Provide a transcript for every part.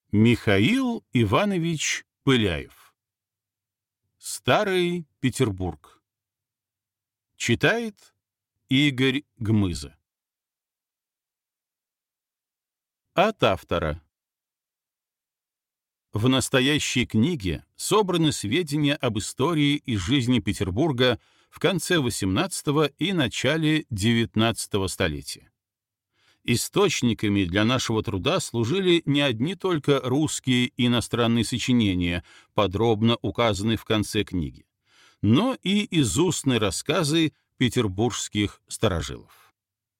Михаил Иванович Пыляев. Старый Петербург. Читает Игорь Гмыза. От автора. В настоящей книге собраны сведения об истории и жизни Петербурга в конце XVIII и начале XIX столетия. Источниками для нашего труда служили не одни только русские и иностранные сочинения, подробно указанные в конце книги, но и изустные рассказы петербургских старожилов.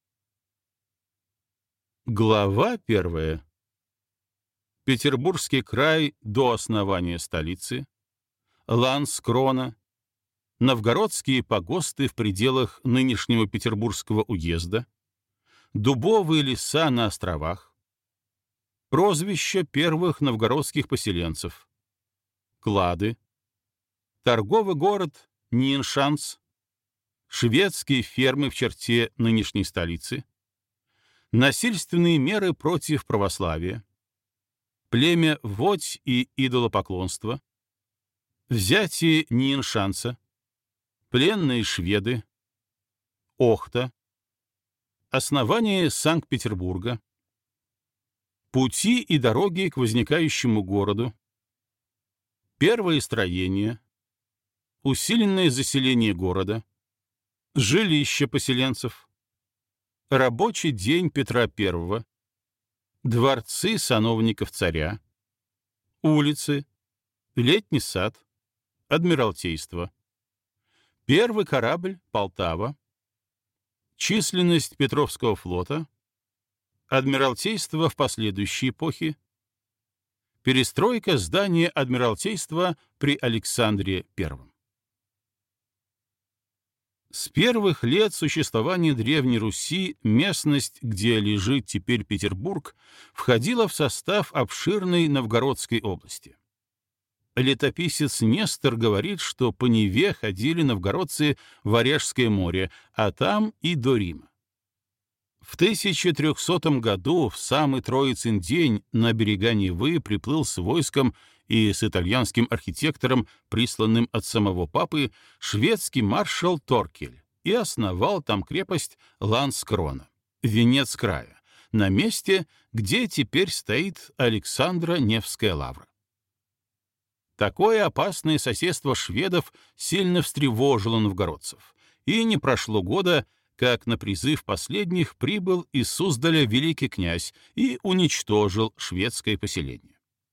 Глава 1. Петербургский край до основания столицы, Ланскрона, новгородские погосты в пределах нынешнего Петербургского уезда, дубовые леса на островах, прозвища первых новгородских поселенцев, клады, торговый город Ниншанс, шведские фермы в черте нынешней столицы, насильственные меры против православия, племя Водь и идолопоклонство, взятие Ниншанса, пленные шведы, Охта, основание Санкт-Петербурга, пути и дороги к возникающему городу, первое строение, усиленное заселение города, жилище поселенцев, рабочий день Петра I, дворцы сановников царя, улицы, летний сад, адмиралтейство, первый корабль Полтава, численность Петровского флота, адмиралтейство в последующей эпохе, перестройка здания адмиралтейства при Александре I. С первых лет существования Древней Руси местность, где лежит теперь Петербург, входила в состав обширной Новгородской области. Летописец Нестор говорит, что по Неве ходили новгородцы в Варяжское море, а там и до Рима. В 1300 году, в самый Троицын день, на берега Невы приплыл с войском и с итальянским архитектором, присланным от самого папы, шведский маршал Торкель и основал там крепость Ланскрона, венец края, на месте, где теперь стоит Александро-Невская лавра. Такое опасное соседство шведов сильно встревожило новгородцев, и не прошло года, как на призыв последних прибыл из Суздаля великий князь и уничтожил шведское поселение.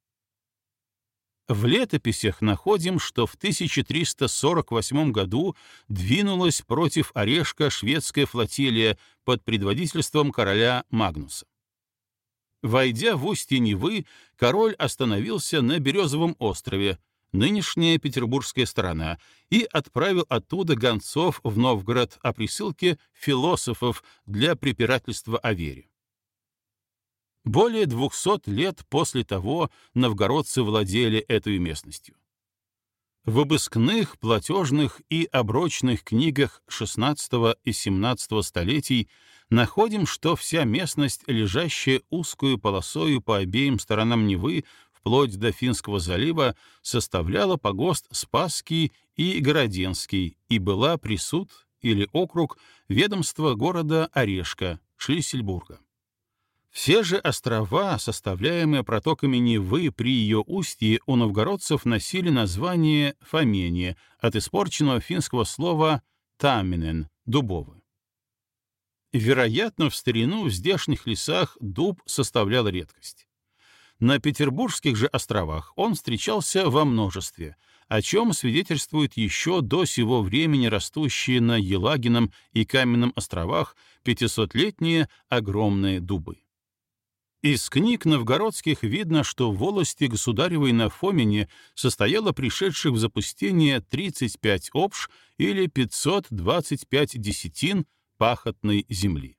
В летописях находим, что в 1348 году двинулась против Орешка шведская флотилия под предводительством короля Магнуса. Войдя в устье Невы, король остановился на Березовом острове, нынешняя петербургская сторона, и отправил оттуда гонцов в Новгород о присылке философов для препирательства о вере. Более 200 лет после того новгородцы владели этой местностью. В обыскных, платежных и оброчных книгах XVI и XVII столетий находим, что вся местность, лежащая узкую полосою по обеим сторонам Невы, вплоть до Финского залива, составляла погост Спасский и Городенский и была присуд или округ ведомства города Орешка, Шлиссельбурга. Все же острова, составляемые протоками Невы при ее устье, у новгородцев носили название Фомения от испорченного финского слова «таминен» — дубовый. Вероятно, в старину в здешних лесах дуб составлял редкость. На Петербургских же островах он встречался во множестве, о чем свидетельствуют еще до сего времени растущие на Елагином и Каменном островах 500-летние огромные дубы. Из книг новгородских видно, что в волости государевой на Фомине состояло пришедших в запустение 35 обш или 525 десятин пахотной земли.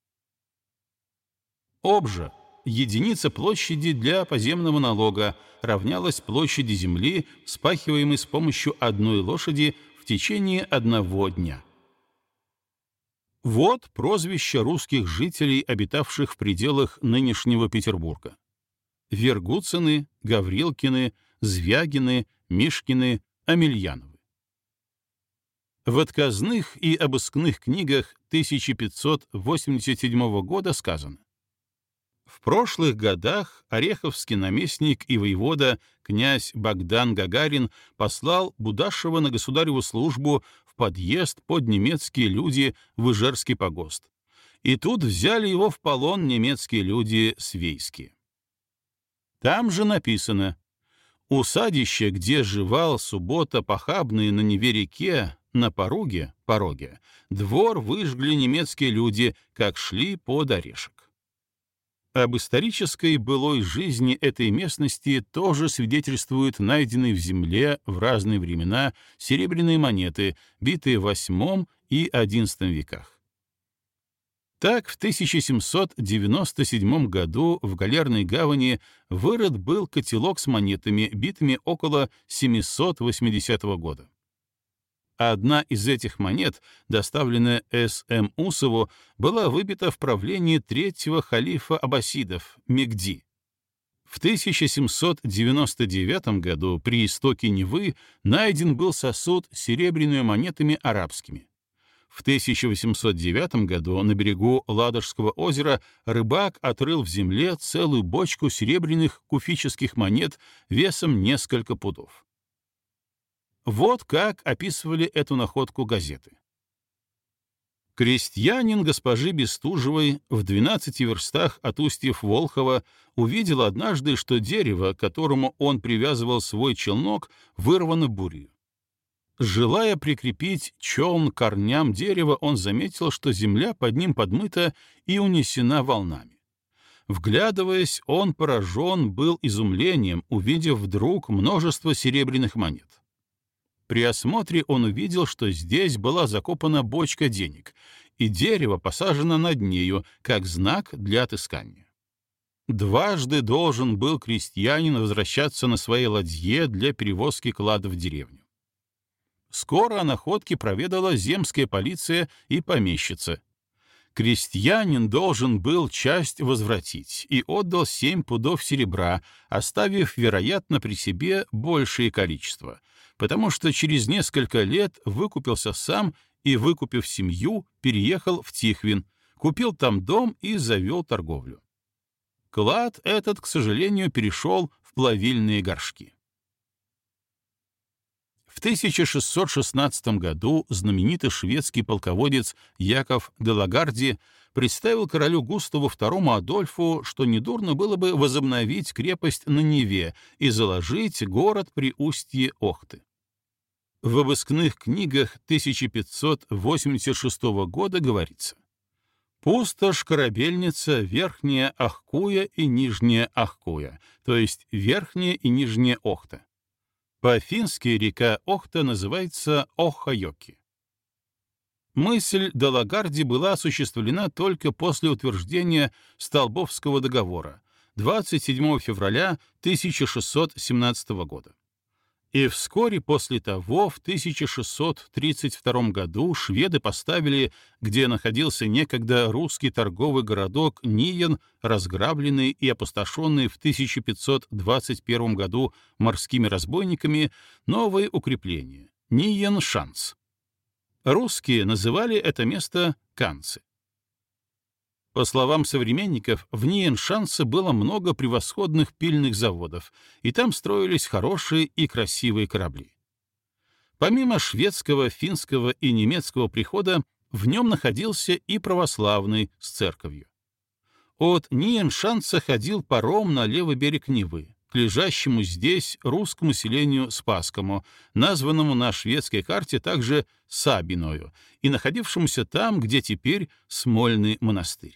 Обжа, единица площади для поземного налога, равнялась площади земли, вспахиваемой с помощью одной лошади в течение одного дня. Вот прозвище русских жителей, обитавших в пределах нынешнего Петербурга. Вергуцины, Гаврилкины, Звягины, Мишкины, Амельяновы. В отказных и обыскных книгах 1587 года сказано: в прошлых годах ореховский наместник и воевода князь Богдан Гагарин послал Будашева на государеву службу в подъезд под немецкие люди в Ижерский погост. И тут взяли его в полон немецкие люди свейские. Там же написано: усадище, где живал суббота похабные на Неве-реке, на пороге, двор выжгли немецкие люди, как шли под орешек. Об исторической былой жизни этой местности тоже свидетельствуют найденные в земле в разные времена серебряные монеты, битые в VIII и XI веках. Так, в 1797 году в Галерной гавани вырыт был котелок с монетами, битыми около 780 года. Одна из этих монет, доставленная С.М. Усову, была выбита в правлении третьего халифа аббасидов Мехди. В 1799 году при истоке Невы найден был сосуд с серебряными монетами арабскими. В 1809 году на берегу Ладожского озера рыбак отрыл в земле целую бочку серебряных куфических монет весом несколько пудов. Вот как описывали эту находку газеты. Крестьянин госпожи Бестужевой в 12 верстах от устьев Волхова увидел однажды, что дерево, к которому он привязывал свой челнок, вырвано бурью. Желая прикрепить челн к корням дерева, он заметил, что земля под ним подмыта и унесена волнами. Вглядываясь, он поражен был изумлением, увидев вдруг множество серебряных монет. При осмотре он увидел, что здесь была закопана бочка денег, и дерево посажено над нею, как знак для отыскания. Дважды должен был крестьянин возвращаться на своей ладье для перевозки клада в деревню. Скоро о находке проведала земская полиция и помещица. Крестьянин должен был часть возвратить и отдал 7 пудов серебра, оставив, вероятно, при себе большее количество, потому что через несколько лет выкупился сам и, выкупив семью, переехал в Тихвин, купил там дом и завел торговлю. Клад этот, к сожалению, перешел в плавильные горшки. В 1616 году знаменитый шведский полководец Яков де Лагарди представил королю Густаву II Адольфу, что недурно было бы возобновить крепость на Неве и заложить город при устье Охты. В обыскных книгах 1586 года говорится: «Пустошь-корабельница, Верхняя Ахкуя и Нижняя Ахкуя, то есть Верхняя и Нижняя Охта. По-фински река Охта называется Охайоки». Мысль де Лагарди была осуществлена только после утверждения Столбовского договора 27 февраля 1617 года. И вскоре после того, в 1632 году, шведы поставили, где находился некогда русский торговый городок Ниен, разграбленный и опустошенный в 1521 году морскими разбойниками, новые укрепления — Ниен-Шанс. Русские называли это место Канцы. По словам современников, в Ниен-Шансе было много превосходных пильных заводов, и там строились хорошие и красивые корабли. Помимо шведского, финского и немецкого прихода, в нем находился и православный с церковью. От Ниен-Шанса ходил паром на левый берег Невы, к лежащему здесь русскому селению Спасскому, названному на шведской карте также Сабиною, и находившемуся там, где теперь Смольный монастырь.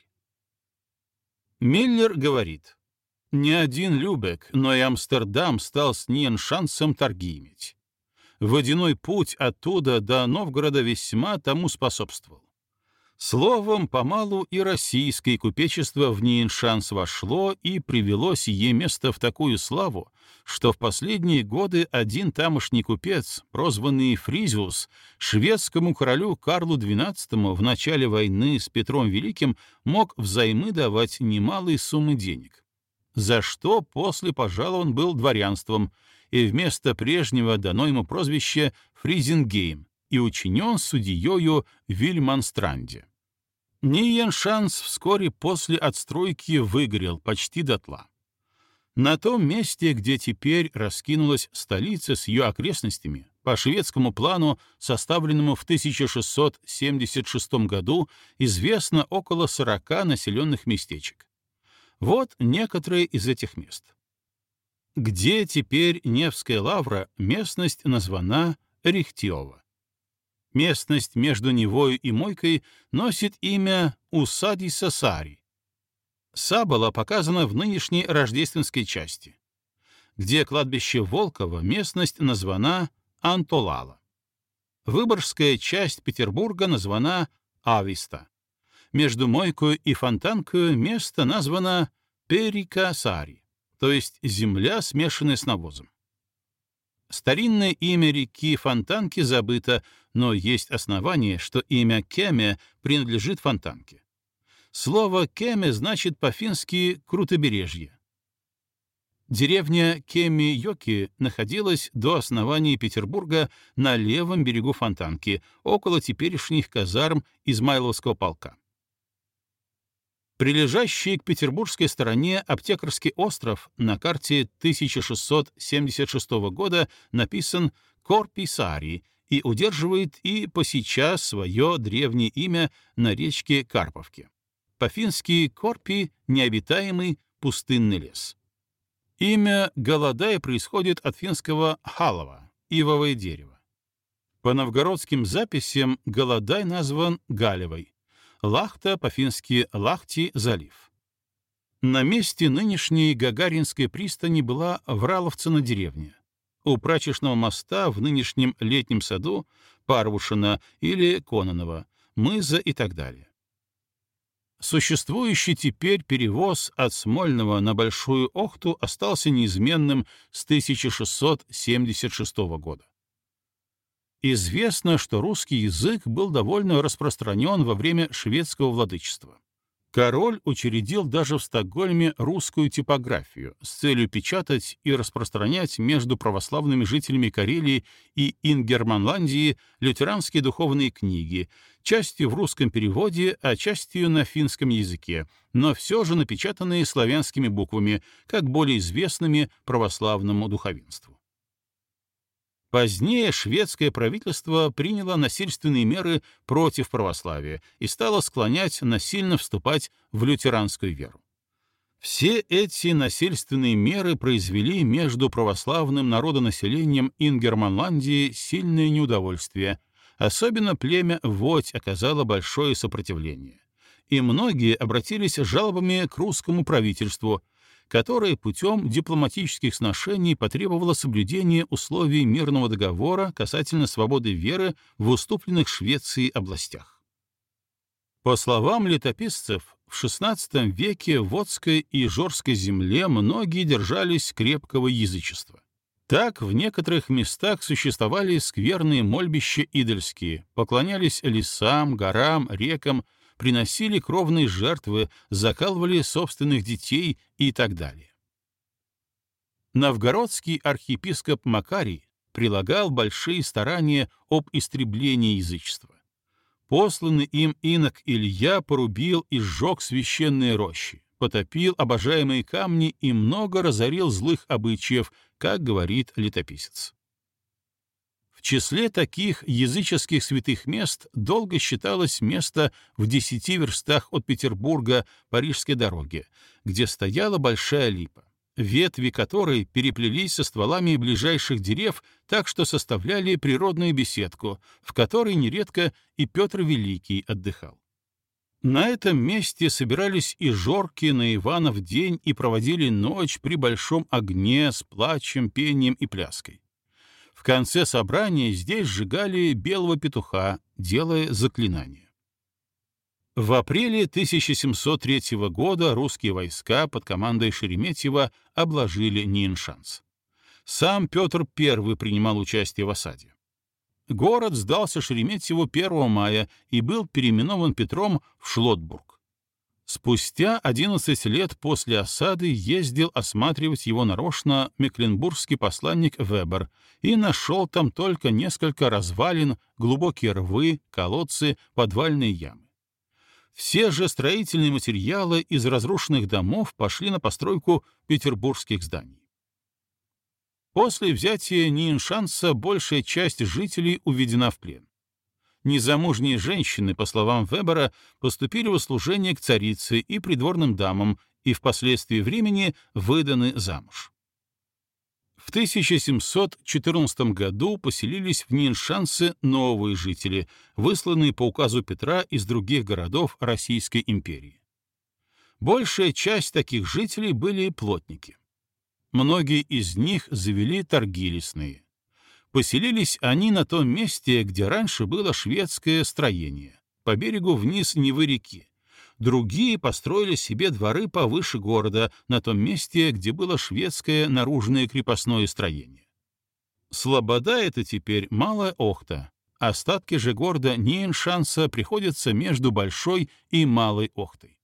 Миллер говорит: «Не один Любек, но и Амстердам стал с Ниен-Шансом торги иметь. Водяной путь оттуда до Новгорода весьма тому способствовал. Словом, помалу и российское купечество в Ниен-Шанс вошло и привело сие место в такую славу, что в последние годы один тамошний купец, прозванный Фризиус, шведскому королю Карлу XII в начале войны с Петром Великим мог взаймы давать немалые суммы денег. за что после пожалован был дворянством, и вместо прежнего дано ему прозвище Фризингейм и учинен судьею Вильманстранде. Ниеншанс вскоре после отстройки выгорел почти дотла. На том месте, где теперь раскинулась столица с ее окрестностями, по шведскому плану, составленному в 1676 году, известно около 40 населенных местечек. Вот некоторые из этих мест. Где теперь Невская лавра, местность названа Рихтиово. Местность между Невою и Мойкой носит имя Усади-Сасари. Сабала показана в нынешней рождественской части. Где кладбище Волково, местность названа Антолала. Выборгская часть Петербурга названа Ависта. Между Мойкою и Фонтанкою место названо Перикасари, то есть земля, смешанная с навозом. Старинное имя реки Фонтанки забыто, но есть основание, что имя Кеме принадлежит Фонтанке. Слово «кеме» значит по-фински «крутобережье». Деревня Кеми-Йоки находилась до основания Петербурга на левом берегу Фонтанки, около теперешних казарм Измайловского полка. Прилежащий к петербургской стороне Аптекарский остров на карте 1676 года написан Корписари и удерживает и по сейчас свое древнее имя на речке Карповке. По-фински «Корпи» — необитаемый пустынный лес. Имя Голодай происходит от финского «халава» — ивовое дерево. По новгородским записям Голодай назван Галевой. Лахта, по-фински «Лахти» — залив. На месте нынешней Гагаринской пристани была Враловцина деревня. У прачечного моста в нынешнем летнем саду Парвушина или Кононова, Мыза и так далее. Существующий теперь перевоз от Смольного на Большую Охту остался неизменным с 1676 года. Известно, что русский язык был довольно распространен во время шведского владычества. Король учредил даже в Стокгольме русскую типографию с целью печатать и распространять между православными жителями Карелии и Ингерманландии лютеранские духовные книги, частью в русском переводе, а частью на финском языке, но все же напечатанные славянскими буквами, как более известными православному духовенству. Позднее шведское правительство приняло насильственные меры против православия и стало склонять насильно вступать в лютеранскую веру. Все эти насильственные меры произвели между православным народонаселением Ингерманландии сильное неудовольствие, особенно племя Водь оказало большое сопротивление, и многие обратились с жалобами к русскому правительству, которое путем дипломатических сношений потребовало соблюдения условий мирного договора касательно свободы веры в уступленных Швеции областях. По словам летописцев, в XVI веке в Водской и Жорской земле многие держались крепкого язычества. Так в некоторых местах существовали скверные мольбища идольские, поклонялись лесам, горам, рекам, приносили кровные жертвы, закалывали собственных детей и так далее. Новгородский архиепископ Макарий прилагал большие старания об истреблении язычества. Посланный им инок Илья порубил и сжег священные рощи, потопил обожаемые камни и много разорил злых обычаев, как говорит летописец. В числе таких языческих святых мест долго считалось место в 10 верстах от Петербурга по Рижской дороге, где стояла большая липа, ветви которой переплелись со стволами ближайших дерев так, что составляли природную беседку, в которой нередко и Петр Великий отдыхал. На этом месте собирались и жорки на Иванов день и проводили ночь при большом огне с плачем, пением и пляской. В конце собрания здесь сжигали белого петуха, делая заклинание. В апреле 1703 года русские войска под командой Шереметьева обложили Ниеншанс. Сам Петр I принимал участие в осаде. Город сдался Шереметьеву 1 мая и был переименован Петром в Шлотбург. Спустя 11 лет после осады ездил осматривать его нарочно мекленбургский посланник Вебер и нашел там только несколько развалин, глубокие рвы, колодцы, подвальные ямы. Все же строительные материалы из разрушенных домов пошли на постройку петербургских зданий. После взятия Ниеншанса большая часть жителей уведена в плен. Незамужние женщины, по словам Вебера, поступили в услужение к царице и придворным дамам и впоследствии времени выданы замуж. В 1714 году поселились в Ниеншансе новые жители, высланные по указу Петра из других городов Российской империи. Большая часть таких жителей были плотники. Многие из них завели торги лесные. Поселились они на том месте, где раньше было шведское строение, по берегу вниз Невы-реки. Другие построили себе дворы повыше города, на том месте, где было шведское наружное крепостное строение. Слобода — это теперь Малая Охта. Остатки же города Ниеншанса приходятся между Большой и Малой Охтой.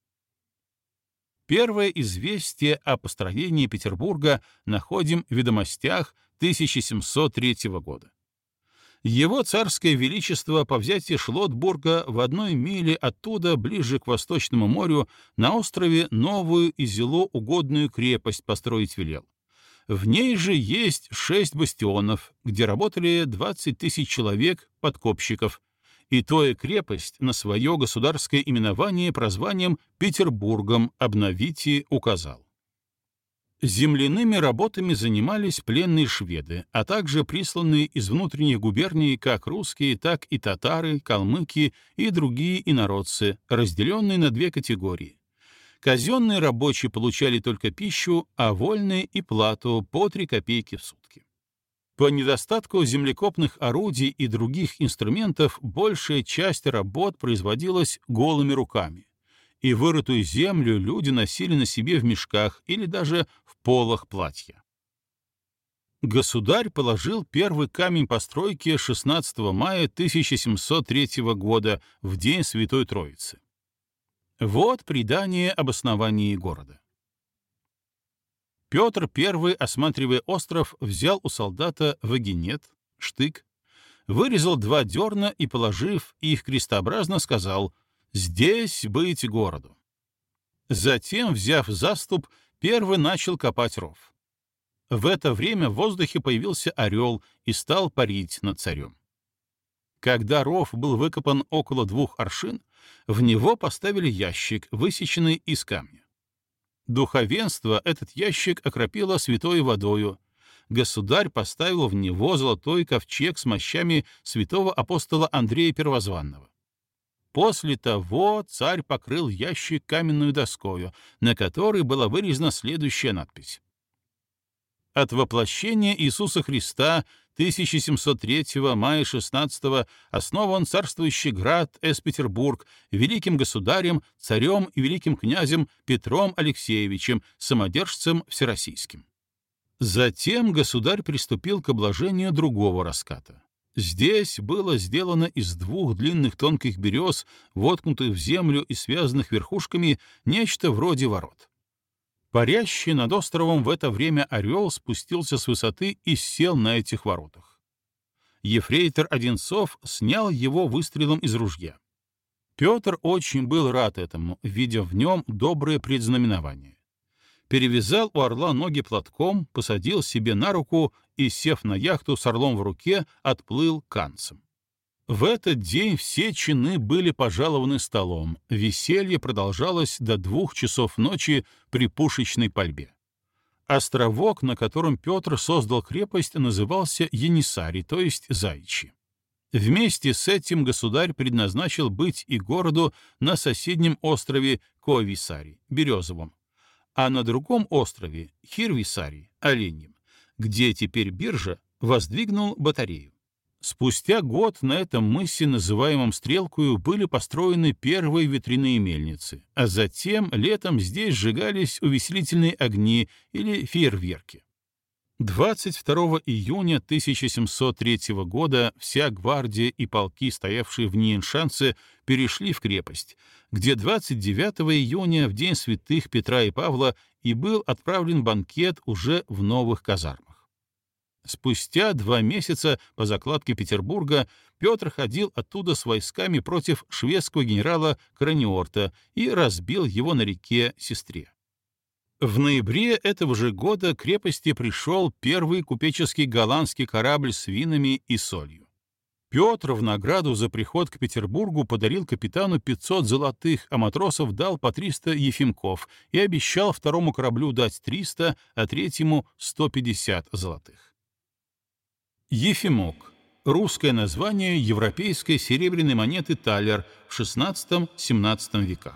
Первое известие о построении Петербурга находим в «Ведомостях» 1703 года. Его царское величество по взятии Шлотбурга в 1 миле оттуда, ближе к Восточному морю, на острове новую и зело угодную крепость построить велел. В ней же есть 6 бастионов, где работали 20 000 человек, подкопщиков, и тоя крепость на свое государское именование прозванием Петербургом обновите указал. Земляными работами занимались пленные шведы, а также присланные из внутренних губерний как русские, так и татары, калмыки и другие инородцы, разделенные на 2 категории. Казенные рабочие получали только пищу, а вольные и плату по 3 копейки в сутки. По недостатку землекопных орудий и других инструментов большая часть работ производилась голыми руками, и вырытую землю люди носили на себе в мешках или даже в полах платья. Государь положил первый камень постройки 16 мая 1703 года, в день Святой Троицы. Вот предание об основании города. Петр I, осматривая остров, взял у солдата вагинет, штык, вырезал 2 дерна и, положив их крестообразно, сказал: «Здесь быть городу». Затем, взяв заступ, первый начал копать ров. В это время в воздухе появился орел и стал парить над царем. Когда ров был выкопан около 2 аршин, в него поставили ящик, высеченный из камня. Духовенство этот ящик окропило святой водою. Государь поставил в него золотой ковчег с мощами святого апостола Андрея Первозванного. После того царь покрыл ящик каменную доскою, на которой была вырезана следующая надпись: «От воплощения Иисуса Христа 1703 мая 16 основан царствующий град Петербург великим государем, царем и великим князем Петром Алексеевичем, самодержцем всероссийским». Затем государь приступил к обложению другого раската. Здесь было сделано из 2 длинных тонких берез, воткнутых в землю и связанных верхушками, нечто вроде ворот. Парящий над островом в это время орел спустился с высоты и сел на этих воротах. Ефрейтор Одинцов снял его выстрелом из ружья. Петр очень был рад этому, видя в нем доброе предзнаменование. Перевязал у орла ноги платком, посадил себе на руку и, сев на яхту с орлом в руке, отплыл к Канцам. В этот день все чины были пожалованы столом, веселье продолжалось до 2 часов ночи при пушечной пальбе. Островок, на котором Петр создал крепость, назывался Енисарий, то есть Заячьи. Вместе с этим государь предназначил быть и городу на соседнем острове Ковисарий, Березовом, а на другом острове, Хирвисарий, Оленьем, где теперь биржа, воздвигнул батарею. Спустя год на этом мысе, называемом Стрелкою, были построены первые ветряные мельницы, а затем летом здесь сжигались увеселительные огни или фейерверки. 22 июня 1703 года вся гвардия и полки, стоявшие в Ниеншанце, перешли в крепость, где 29 июня, в день святых Петра и Павла, и был отправлен банкет уже в новых казармах. Спустя 2 месяца по закладке Петербурга Петр ходил оттуда с войсками против шведского генерала Краниорта и разбил его на реке Сестре. В ноябре этого же года к крепости пришел первый купеческий голландский корабль с винами и солью. Петр в награду за приход к Петербургу подарил капитану 500 золотых, а матросов дал по 300 ефимков и обещал второму кораблю дать 300, а третьему — 150 золотых. Ефимок — русское название европейской серебряной монеты талер в XVI-XVII веках.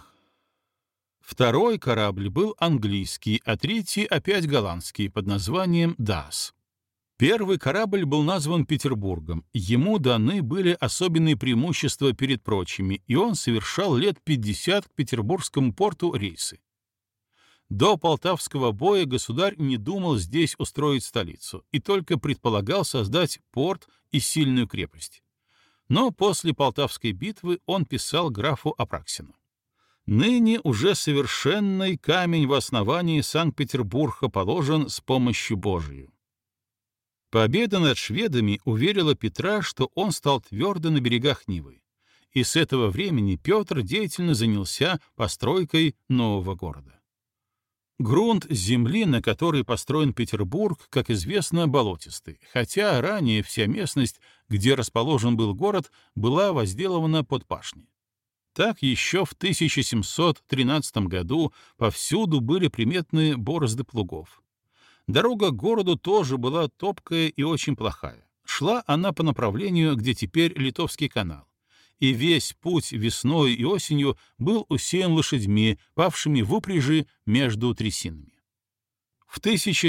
Второй корабль был английский, а третий опять голландский под названием «Даас». Первый корабль был назван Петербургом, ему даны были особенные преимущества перед прочими, и он совершал лет 50 к петербургскому порту рейсы. До Полтавского боя государь не думал здесь устроить столицу и только предполагал создать порт и сильную крепость. Но после Полтавской битвы он писал графу Апраксину: «Ныне уже совершенный камень в основании Санкт-Петербурга положен с помощью Божией». Победа над шведами уверила Петра, что он стал твердо на берегах Нивы, и с этого времени Петр деятельно занялся постройкой нового города. Грунт земли, на которой построен Петербург, как известно, болотистый, хотя ранее вся местность, где расположен был город, была возделана под пашни. Так еще в 1713 году повсюду были приметны борозды плугов. Дорога к городу тоже была топкая и очень плохая. Шла она по направлению, где теперь Литовский канал. И весь путь весной и осенью был усеян лошадьми, павшими в упряжи между трясинами. В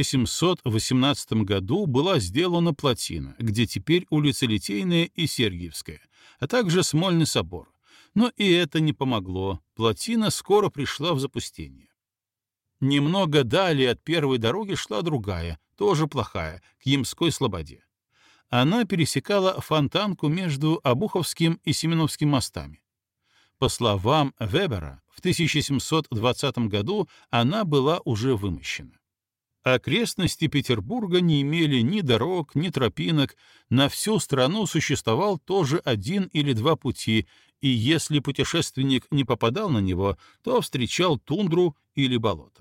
1718 году была сделана плотина, где теперь улица Литейная и Сергиевская, а также Смольный собор. Но и это не помогло, плотина скоро пришла в запустение. Немного далее от первой дороги шла другая, тоже плохая, к Ямской слободе. Она пересекала Фонтанку между Обуховским и Семеновским мостами. По словам Вебера, в 1720 году она была уже вымощена. Окрестности Петербурга не имели ни дорог, ни тропинок, на всю страну существовал тоже один или два пути, и если путешественник не попадал на него, то встречал тундру или болото.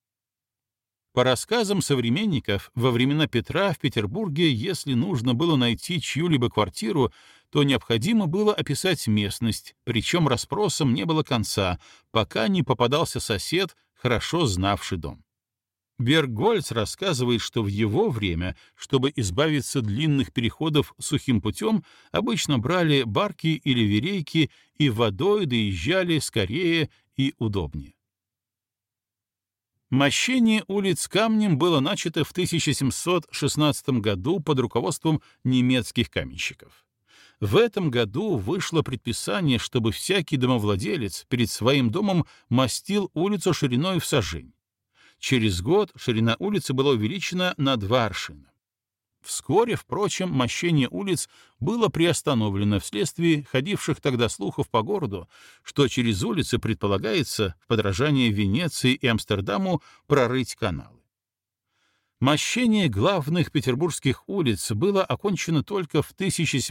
По рассказам современников, во времена Петра в Петербурге, если нужно было найти чью-либо квартиру, то необходимо было описать местность, причем расспросам не было конца, пока не попадался сосед, хорошо знавший дом. Берггольц рассказывает, что в его время, чтобы избавиться от длинных переходов сухим путем, обычно брали барки или верейки и водой доезжали скорее и удобнее. Мощение улиц камнем было начато в 1716 году под руководством немецких каменщиков. В этом году вышло предписание, чтобы всякий домовладелец перед своим домом мастил улицу шириной в сажень. Через год ширина улицы была увеличена на 2 аршина. Вскоре, впрочем, мощение улиц было приостановлено вследствие ходивших тогда слухов по городу, что через улицы предполагается, в подражание Венеции и Амстердаму, прорыть каналы. Мощение главных петербургских улиц было окончено только в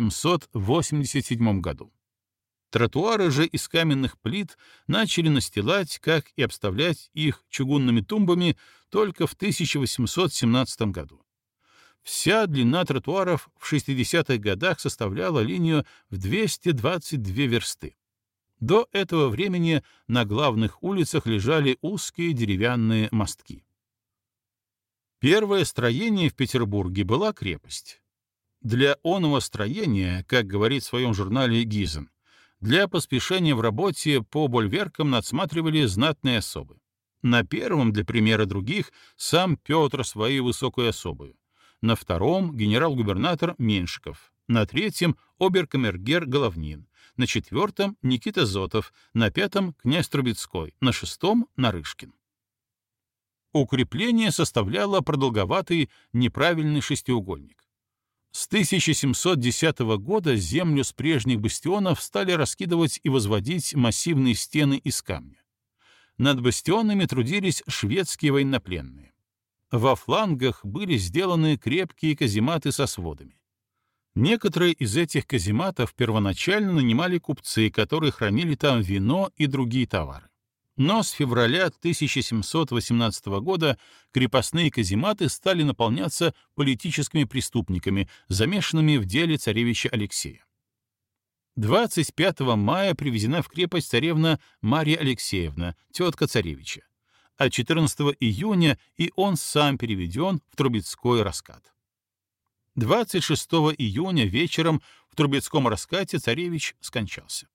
1787 году. Тротуары же из каменных плит начали настилать, как и обставлять их чугунными тумбами, только в 1817 году. Вся длина тротуаров в 60-х годах составляла линию в 222 версты. До этого времени на главных улицах лежали узкие деревянные мостки. Первое строение в Петербурге была крепость. Для оного строения, как говорит в своем журнале Гизен, для поспешения в работе по больверкам надсматривали знатные особы. На первом, для примера других, сам Петр своей высокой особою. На втором — генерал-губернатор Меньшиков, на третьем — обер-камергер Головнин, на четвертом — Никита Зотов, на пятом — князь Трубецкой, на шестом — Нарышкин. Укрепление составляло продолговатый неправильный шестиугольник. С 1710 года землю с прежних бастионов стали раскидывать и возводить массивные стены из камня. Над бастионами трудились шведские военнопленные. Во флангах были сделаны крепкие казематы со сводами. Некоторые из этих казематов первоначально нанимали купцы, которые хранили там вино и другие товары. Но с февраля 1718 года крепостные казематы стали наполняться политическими преступниками, замешанными в деле царевича Алексея. 25 мая привезена в крепость царевна Марья Алексеевна, тетка царевича, а 14 июня и он сам переведен в Трубецкой раскат. 26 июня вечером в Трубецком раскате царевич скончался.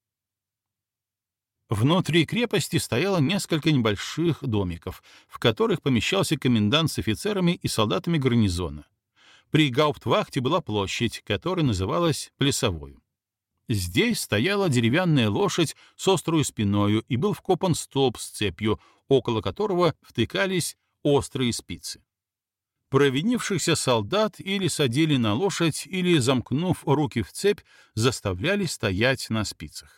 Внутри крепости стояло несколько небольших домиков, в которых помещался комендант с офицерами и солдатами гарнизона. При гауптвахте была площадь, которая называлась Плясовою. Здесь стояла деревянная лошадь с острой спиною и был вкопан столб с цепью, около которого втыкались острые спицы. Провинившихся солдат или садили на лошадь, или, замкнув руки в цепь, заставляли стоять на спицах.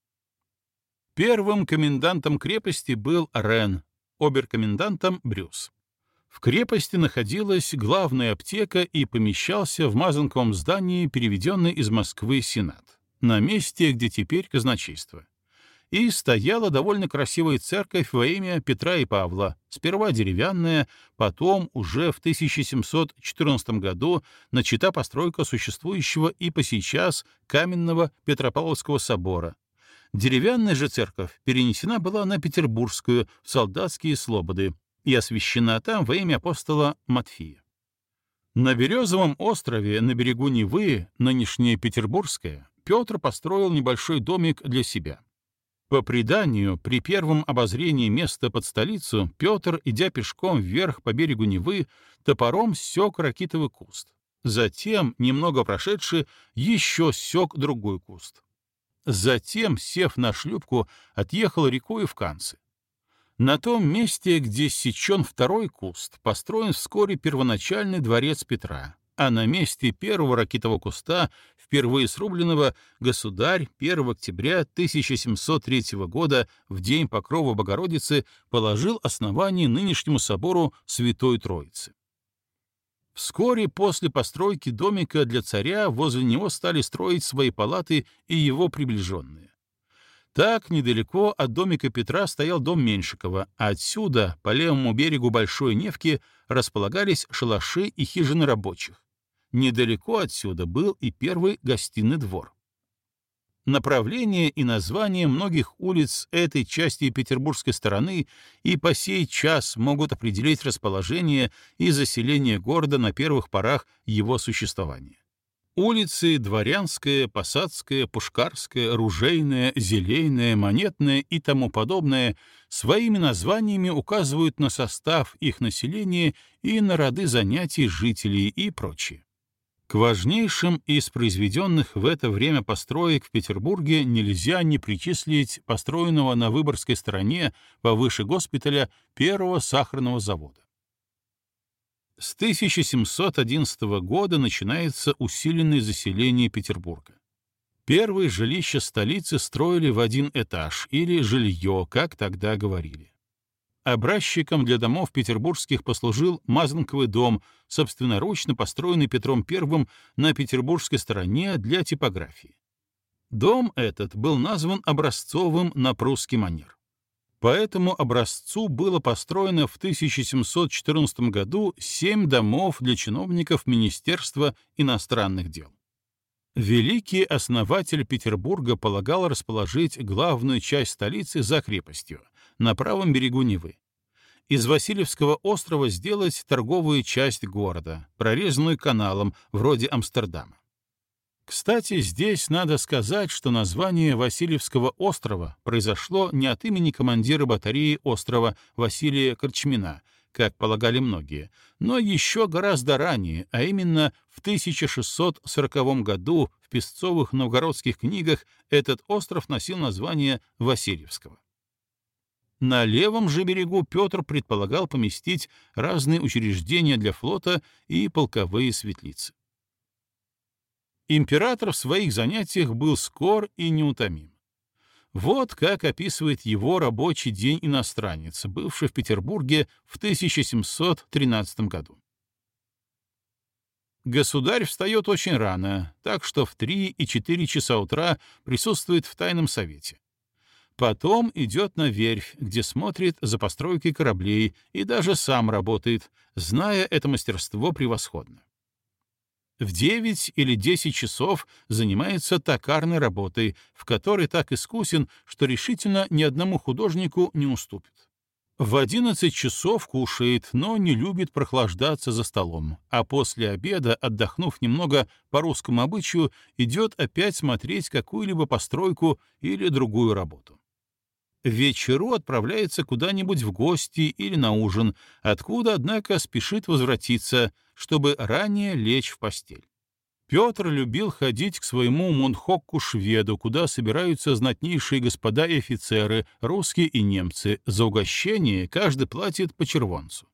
Первым комендантом крепости был Рен, оберкомендантом — Брюс. В крепости находилась главная аптека и помещался в Мазанковом здании переведенный из Москвы Сенат, на месте, где теперь казначейство. И стояла довольно красивая церковь во имя Петра и Павла, сперва деревянная, потом уже в 1714 году начата постройка существующего и по сейчас каменного Петропавловского собора. Деревянная же церковь перенесена была на Петербургскую, в Солдатские Слободы, и освящена там во имя апостола Матфея. На Березовом острове, на берегу Невы, нынешняя Петербургская, Петр построил небольшой домик для себя. По преданию, при первом обозрении места под столицу Петр, идя пешком вверх по берегу Невы, топором ссек ракитовый куст. Затем, немного прошедший, еще ссек другой куст. Затем, сев на шлюпку, отъехал рекою в Канцы. На том месте, где сечен второй куст, построен вскоре первоначальный дворец Петра, а на месте первого ракитового куста, впервые срубленного, государь 1 октября 1703 года, в день Покрова Богородицы, положил основание нынешнему собору Святой Троицы. Вскоре после постройки домика для царя возле него стали строить свои палаты и его приближенные. Так, недалеко от домика Петра стоял дом Меньшикова, а отсюда, по левому берегу Большой Невки, располагались шалаши и хижины рабочих. Недалеко отсюда был и первый гостиный двор. Направление и название многих улиц этой части петербургской стороны и по сей час могут определить расположение и заселение города на первых порах его существования. Улицы Дворянская, Посадская, Пушкарская, Ружейная, Зелейная, Монетная и тому подобное своими названиями указывают на состав их населения и на роды занятий жителей и прочее. К важнейшим из произведенных в это время построек в Петербурге нельзя не причислить построенного на Выборгской стороне повыше госпиталя первого сахарного завода. С 1711 года начинается усиленное заселение Петербурга. Первые жилища столицы строили в один этаж, или жилье, как тогда говорили. Образчиком для домов петербургских послужил Мазанковый дом, собственноручно построенный Петром I на петербургской стороне для типографии. Дом этот был назван образцовым на прусский манер. По этому образцу было построено в 1714 году 7 домов для чиновников Министерства иностранных дел. Великий основатель Петербурга полагал расположить главную часть столицы за крепостью, на правом берегу Невы. Из Васильевского острова сделать торговую часть города, прорезанную каналом, вроде Амстердама. Кстати, здесь надо сказать, что название Васильевского острова произошло не от имени командира батареи острова Василия Корчмина, как полагали многие, но еще гораздо ранее, а именно в 1640 году в песцовых новгородских книгах этот остров носил название Васильевского. На левом же берегу Петр предполагал поместить разные учреждения для флота и полковые светлицы. Император в своих занятиях был скор и неутомим. Вот как описывает его рабочий день иностранец, бывший в Петербурге в 1713 году. Государь встает очень рано, так что в 3 и 4 часа утра присутствует в тайном совете. Потом идет на верфь, где смотрит за постройкой кораблей и даже сам работает, зная это мастерство превосходно. В 9 или 10 часов занимается токарной работой, в которой так искусен, что решительно ни одному художнику не уступит. В 11 часов кушает, но не любит прохлаждаться за столом, а после обеда, отдохнув немного по русскому обычаю, идет опять смотреть какую-либо постройку или другую работу. К вечеру отправляется куда-нибудь в гости или на ужин, откуда, однако, спешит возвратиться, чтобы ранее лечь в постель. Петр любил ходить к своему Мундхокку-шведу, куда собираются знатнейшие господа и офицеры, русские и немцы. За угощение каждый платит по червонцу.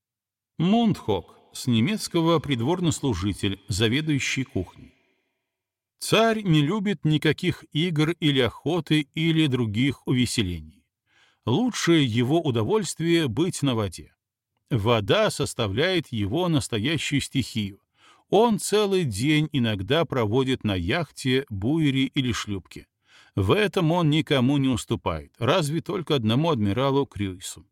Мундхок — с немецкого придворный служитель, заведующий кухней. Царь не любит никаких игр или охоты или других увеселений. Лучшее его удовольствие — быть на воде. Вода составляет его настоящую стихию. Он целый день иногда проводит на яхте, буере или шлюпке. В этом он никому не уступает, разве только одному адмиралу Крюйсу.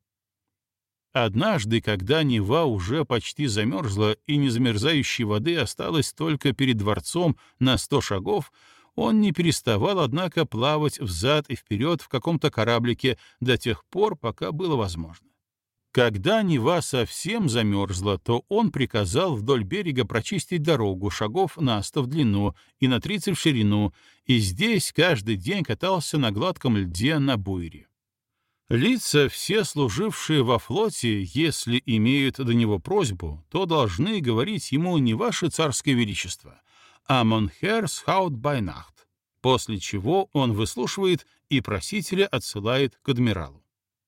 Однажды, когда Нева уже почти замерзла и незамерзающей воды осталось только перед дворцом на 100 шагов, он не переставал, однако, плавать взад и вперед в каком-то кораблике до тех пор, пока было возможно. Когда Нева совсем замерзла, то он приказал вдоль берега прочистить дорогу шагов на 100 в длину и на 30 в ширину, и здесь каждый день катался на гладком льде на буере. Лица, все служившие во флоте, если имеют до него просьбу, то должны говорить ему не «Ваше царское величество», а «Mon Herr schaut bei Nacht», после чего он выслушивает и просителя отсылает к адмиралу.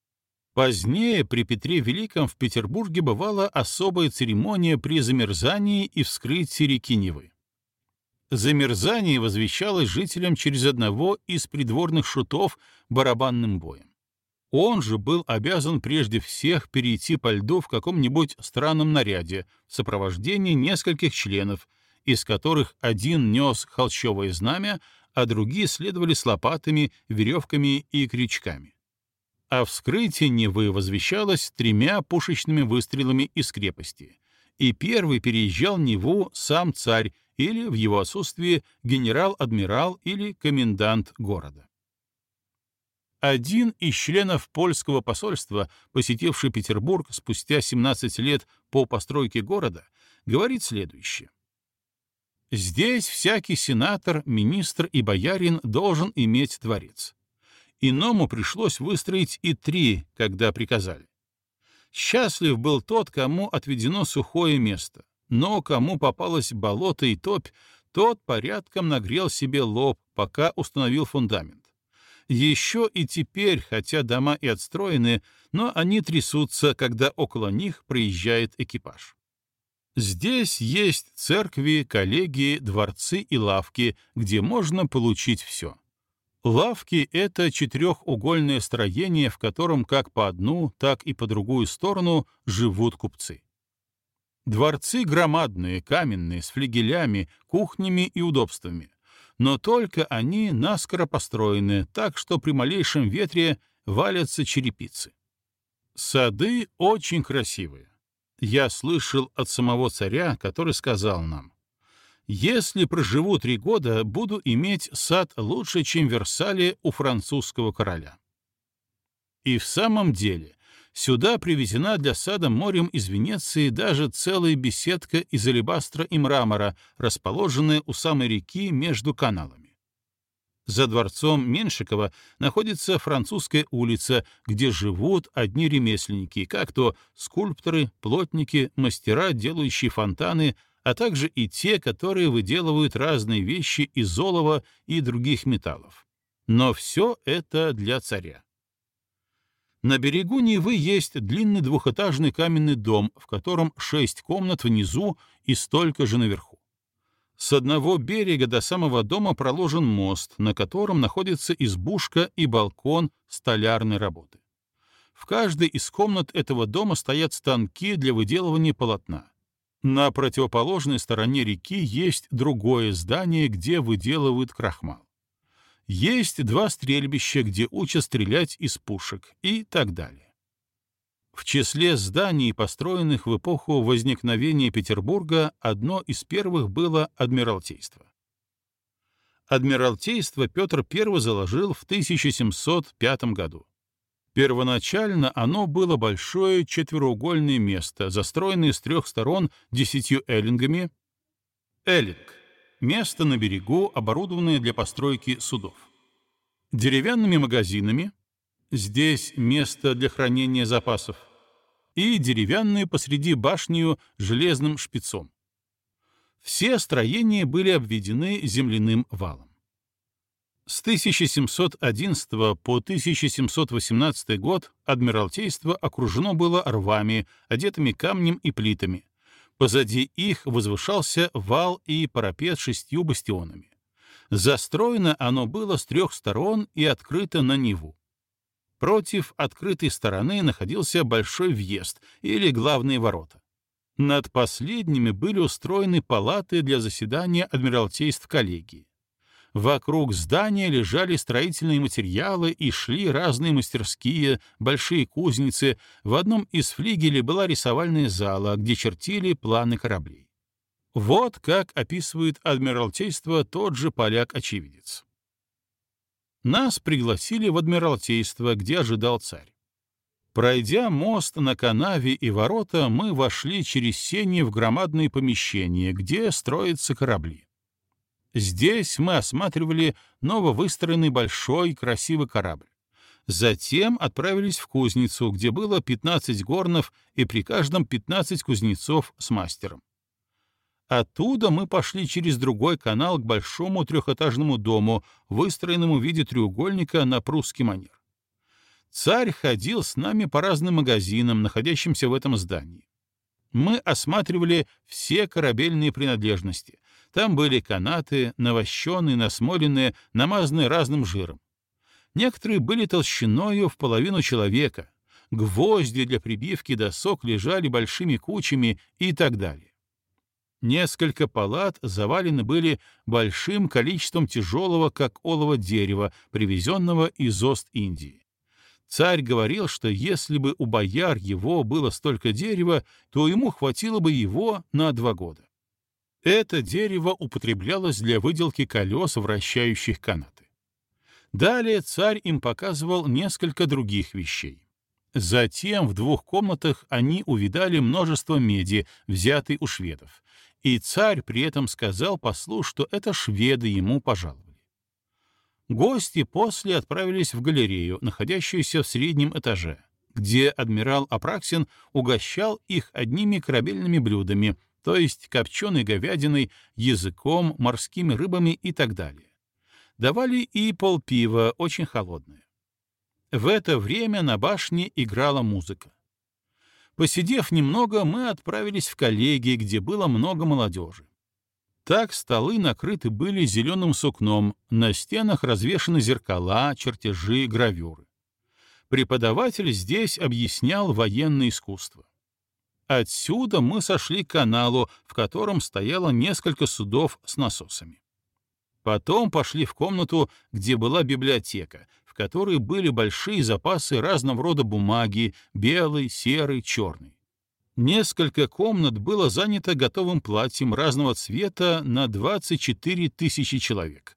Позднее при Петре Великом в Петербурге бывала особая церемония при замерзании и вскрытии реки Невы. Замерзание возвещалось жителям через одного из придворных шутов барабанным боем. Он же был обязан прежде всех перейти по льду в каком-нибудь странном наряде в сопровождении нескольких членов, из которых один нес холщовое знамя, а другие следовали с лопатами, веревками и крючками. А вскрытие Невы возвещалось 3 пушечными выстрелами из крепости, и первый переезжал Неву сам царь или, в его отсутствие, генерал-адмирал или комендант города. Один из членов польского посольства, посетивший Петербург спустя 17 лет по постройке города, говорит следующее. «Здесь всякий сенатор, министр и боярин должен иметь дворец. Иному пришлось выстроить и 3, когда приказали. Счастлив был тот, кому отведено сухое место, но кому попалось болото и топь, тот порядком нагрел себе лоб, пока установил фундамент. Еще и теперь, хотя дома и отстроены, но они трясутся, когда около них проезжает экипаж. Здесь есть церкви, коллегии, дворцы и лавки, где можно получить все. Лавки — это 4-угольное строение, в котором как по одну, так и по другую сторону живут купцы. Дворцы громадные, каменные, с флигелями, кухнями и удобствами. Но только они наскоро построены, так что при малейшем ветре валятся черепицы. Сады очень красивые. Я слышал от самого царя, который сказал нам: «Если проживу 3 года, буду иметь сад лучше, чем в Версале у французского короля». И в самом деле, сюда привезена для сада морем из Венеции даже целая беседка из алебастра и мрамора, расположенная у самой реки между каналами. За дворцом Меншикова находится Французская улица, где живут одни ремесленники, как то скульпторы, плотники, мастера, делающие фонтаны, а также и те, которые выделывают разные вещи из олова и других металлов. Но все это для царя. На берегу Невы есть длинный двухэтажный каменный дом, в котором 6 комнат внизу и столько же наверху. С одного берега до самого дома проложен мост, на котором находится избушка и балкон столярной работы. В каждой из комнат этого дома стоят станки для выделывания полотна. На противоположной стороне реки есть другое здание, где выделывают крахмал. Есть 2 стрельбища, где учат стрелять из пушек и так далее. В числе зданий, построенных в эпоху возникновения Петербурга, одно из первых было Адмиралтейство. Адмиралтейство Петр I заложил в 1705 году. Первоначально оно было большое четвероугольное место, застроенное с 3 сторон 10 эллингами. Эллинг — место на берегу, оборудованное для постройки судов. Деревянными магазинами, здесь место для хранения запасов, и деревянную посреди башню железным шпицом. Все строения были обведены земляным валом. С 1711 по 1718 год Адмиралтейство окружено было рвами, одетыми камнем и плитами. Позади их возвышался вал и парапет 6 бастионами. Застроено оно было с 3 сторон и открыто на Неву. Против открытой стороны находился большой въезд или главные ворота. Над последними были устроены палаты для заседания адмиралтейств коллегии. Вокруг здания лежали строительные материалы и шли разные мастерские, большие кузницы. В одном из флигелей была рисовальная зала, где чертили планы кораблей. Вот как описывает Адмиралтейство тот же поляк-очевидец. Нас пригласили в Адмиралтейство, где ожидал царь. Пройдя мост на канаве и ворота, мы вошли через сени в громадные помещения, где строятся корабли. Здесь мы осматривали нововыстроенный большой красивый корабль. Затем отправились в кузницу, где было 15 горнов и при каждом 15 кузнецов с мастером. Оттуда мы пошли через другой канал к большому трехэтажному дому, выстроенному в виде треугольника на прусский манер. Царь ходил с нами по разным магазинам, находящимся в этом здании. Мы осматривали все корабельные принадлежности. Там были канаты, навощенные, насмоленные, намазанные разным жиром. Некоторые были толщиною в половину человека. Гвозди для прибивки досок лежали большими кучами и так далее. Несколько палат завалены были большим количеством тяжелого, как олово, дерева, привезенного из Ост-Индии. Царь говорил, что если бы у бояр его было столько дерева, то ему хватило бы его на 2 года. Это дерево употреблялось для выделки колес, вращающих канаты. Далее царь им показывал несколько других вещей. Затем в 2 комнатах они увидали множество меди, взятой у шведов, и царь при этом сказал послу, что это шведы ему пожаловали. Гости после отправились в галерею, находящуюся в среднем этаже, где адмирал Апраксин угощал их одними корабельными блюдами, то есть копченой говядиной, языком, морскими рыбами и так далее. Давали и полпива, очень холодное. В это время на башне играла музыка. Посидев немного, мы отправились в коллегии, где было много молодежи. Так столы накрыты были зеленым сукном, на стенах развешаны зеркала, чертежи, гравюры. Преподаватель здесь объяснял военное искусство. Отсюда мы сошли к каналу, в котором стояло несколько судов с насосами. Потом пошли в комнату, где была библиотека, в которой были большие запасы разного рода бумаги, белой, серой, черной. Несколько комнат было занято готовым платьем разного цвета на 24 тысячи человек.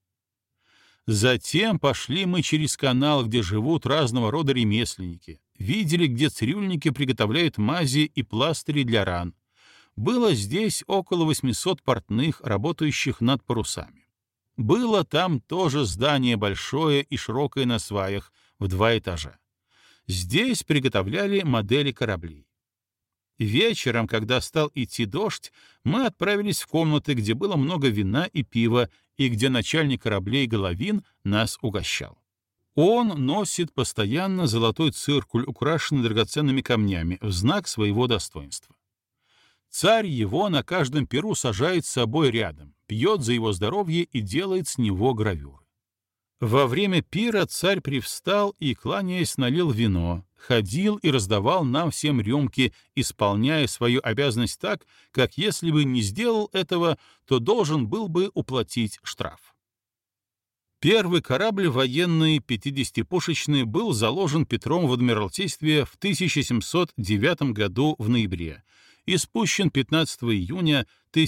Затем пошли мы через канал, где живут разного рода ремесленники, видели, где цирюльники приготовляют мази и пластыри для ран. Было здесь около 800 портных, работающих над парусами. Было там тоже здание большое и широкое на сваях, в 2 этажа. Здесь приготовляли модели кораблей. Вечером, когда стал идти дождь, мы отправились в комнаты, где было много вина и пива, и где начальник кораблей Головин нас угощал. Он носит постоянно золотой циркуль, украшенный драгоценными камнями, в знак своего достоинства. Царь его на каждом перу сажает с собой рядом, пьет за его здоровье и делает с него гравюры. Во время пира царь привстал и, кланяясь, налил вино, ходил и раздавал нам всем рюмки, исполняя свою обязанность так, как если бы не сделал этого, то должен был бы уплатить штраф. Первый корабль военный 50-пушечный был заложен Петром в Адмиралтействе в 1709 году в ноябре и спущен 15 июня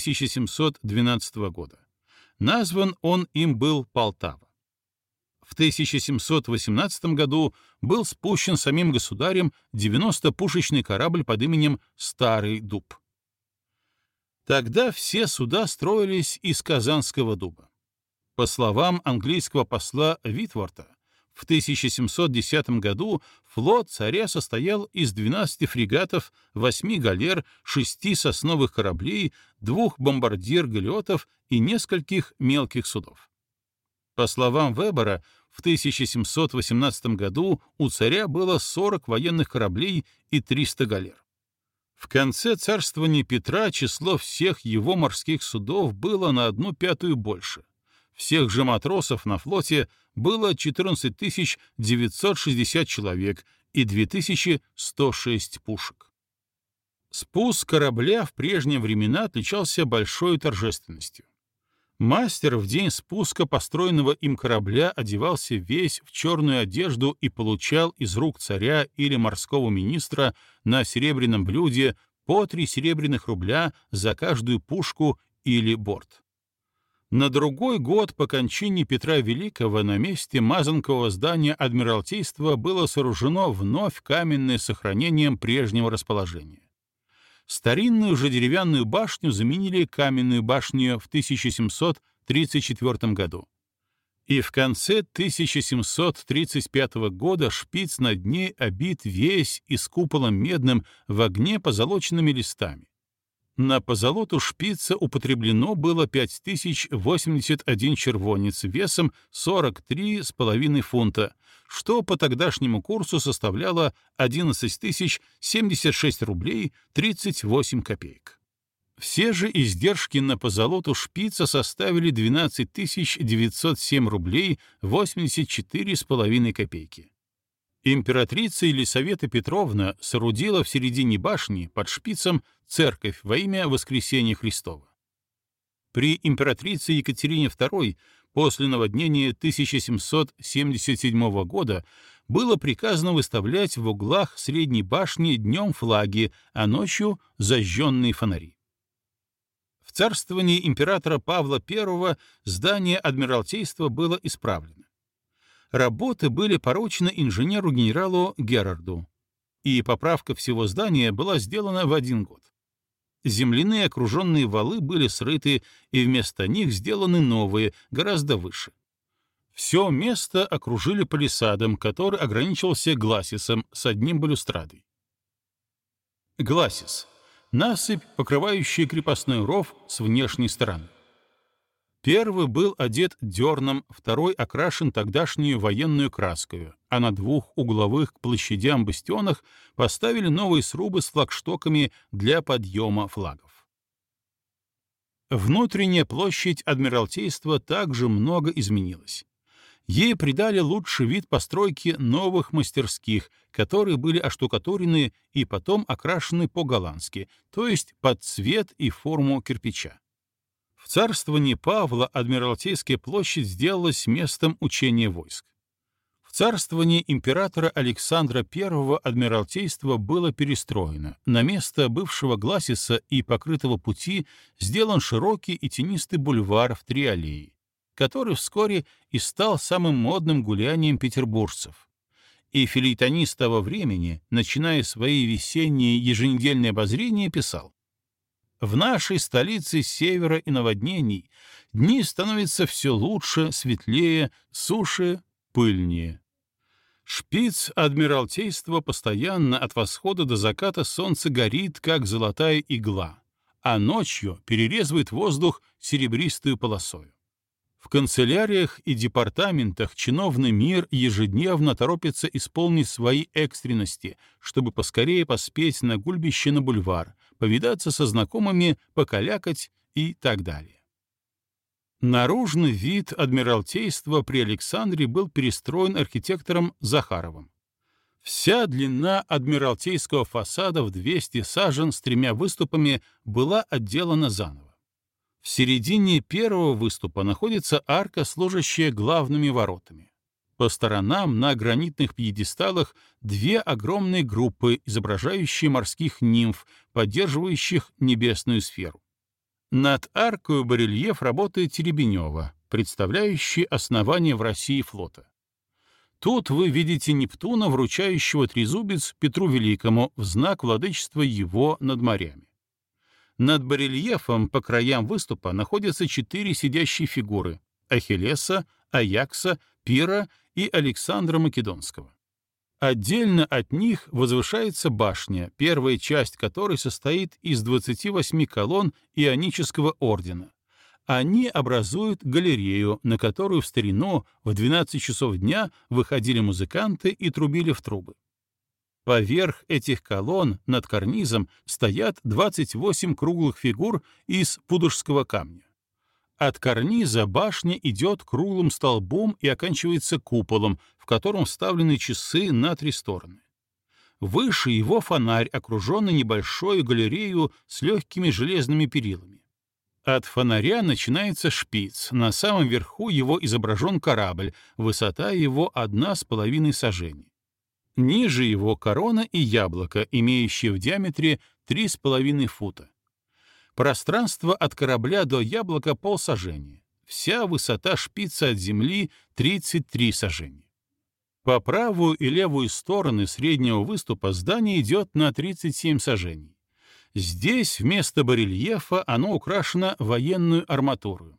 1712 года. Назван он им был «Полтава». В 1718 году был спущен самим государем 90-пушечный корабль под именем «Старый дуб». Тогда все суда строились из Казанского дуба. По словам английского посла Витворта, в 1710 году флот царя состоял из 12 фрегатов, 8 галер, 6 сосновых кораблей, 2 бомбардир-галеотов и нескольких мелких судов. По словам Вебера, в 1718 году у царя было 40 военных кораблей и 300 галер. В конце царствования Петра число всех его морских судов было на 1/5 больше. Всех же матросов на флоте было 14 960 человек и 2106 пушек. Спуск корабля в прежние времена отличался большой торжественностью. Мастер в день спуска построенного им корабля одевался весь в черную одежду и получал из рук царя или морского министра на серебряном блюде по 3 серебряных рубля за каждую пушку или борт. На другой год по кончине Петра Великого на месте Мазанкового здания Адмиралтейства было сооружено вновь каменное с сохранением прежнего расположения. Старинную же деревянную башню заменили каменную башню в 1734 году. И в конце 1735 года шпиц над ней обит весь и с куполом медным в огне позолоченными листами. На позолоту шпица употреблено было 5081 червонец весом 43,5 фунта, что по тогдашнему курсу составляло 11 076 рублей 38 копеек. Все же издержки на позолоту шпица составили 12 907 рублей 84,5 копейки. Императрица Елисавета Петровна соорудила в середине башни под шпицем церковь во имя Воскресения Христова. При императрице Екатерине II после наводнения 1777 года было приказано выставлять в углах средней башни днем флаги, а ночью зажженные фонари. В царствовании императора Павла I здание Адмиралтейства было исправлено. Работы были поручены инженеру-генералу Герарду, и поправка всего здания была сделана в 1 год. Земляные окруженные валы были срыты, и вместо них сделаны новые, гораздо выше. Все место окружили палисадом, который ограничивался гласисом с одним балюстрадой. Гласис — насыпь, покрывающая крепостной ров с внешней стороны. Первый был одет дерном, второй окрашен тогдашнюю военную краскою, а на 2 угловых к площадям бастионах поставили новые срубы с флагштоками для подъема флагов. Внутренняя площадь Адмиралтейства также много изменилась. Ей придали лучший вид постройки новых мастерских, которые были оштукатурены и потом окрашены по-голландски, то есть под цвет и форму кирпича. В царствовании Павла Адмиралтейская площадь сделалась местом учения войск. В царствовании императора Александра I Адмиралтейство было перестроено. На место бывшего гласиса и покрытого пути сделан широкий и тенистый бульвар в 3 аллеи, который вскоре и стал самым модным гулянием петербуржцев. И фельетонист того времени, начиная свои весенние еженедельные обозрения, писал: «В нашей столице севера и наводнений дни становятся все лучше, светлее, суше, пыльнее. Шпиц Адмиралтейства постоянно от восхода до заката солнце горит, как золотая игла, а ночью перерезывает воздух серебристую полосою. В канцеляриях и департаментах чиновный мир ежедневно торопится исполнить свои экстренности, чтобы поскорее поспеть на гульбище на бульвар, повидаться со знакомыми, покалякать и так далее. Наружный вид Адмиралтейства при Александре был перестроен архитектором Захаровым. Вся длина адмиралтейского фасада в 200 сажен с 3 выступами была отделана заново. В середине первого выступа находится арка, служащая главными воротами. По сторонам на гранитных пьедесталах 2 огромные группы, изображающие морских нимф, поддерживающих небесную сферу. Над аркой барельеф работает Теребенева, представляющий основание в России флота. Тут вы видите Нептуна, вручающего трезубец Петру Великому в знак владычества его над морями. Над барельефом по краям выступа находятся 4 сидящие фигуры — Ахиллеса, Аякса, Пира и Александра Македонского. Отдельно от них возвышается башня, первая часть которой состоит из 28 колонн Ионического ордена. Они образуют галерею, на которую в старину в 12 часов дня выходили музыканты и трубили в трубы. Поверх этих колонн над карнизом стоят 28 круглых фигур из пудожского камня. От карниза башня идет круглым столбом и оканчивается куполом, в котором вставлены часы на 3 стороны. Выше его фонарь, окруженный небольшой галереей с легкими железными перилами. От фонаря начинается шпиц, на самом верху его изображен корабль, высота его 1,5 сажени. Ниже его корона и яблоко, имеющие в диаметре 3,5 фута. Пространство от корабля до яблока полсажени. Вся высота шпица от земли 33 сажени. По правую и левую стороны среднего выступа здание идет на 37 сажений. Здесь вместо барельефа оно украшено военную арматурой.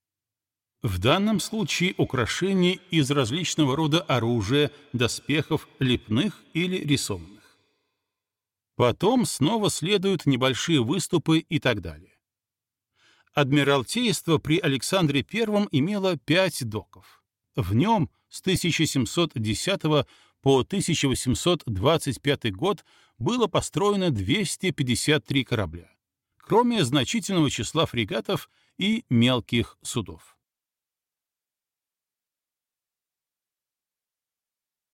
В данном случае украшения из различного рода оружия, доспехов, лепных или рисованных. Потом снова следуют небольшие выступы и так далее. Адмиралтейство при Александре I имело 5 доков. В нем с 1710 по 1825 год было построено 253 корабля, кроме значительного числа фрегатов и мелких судов.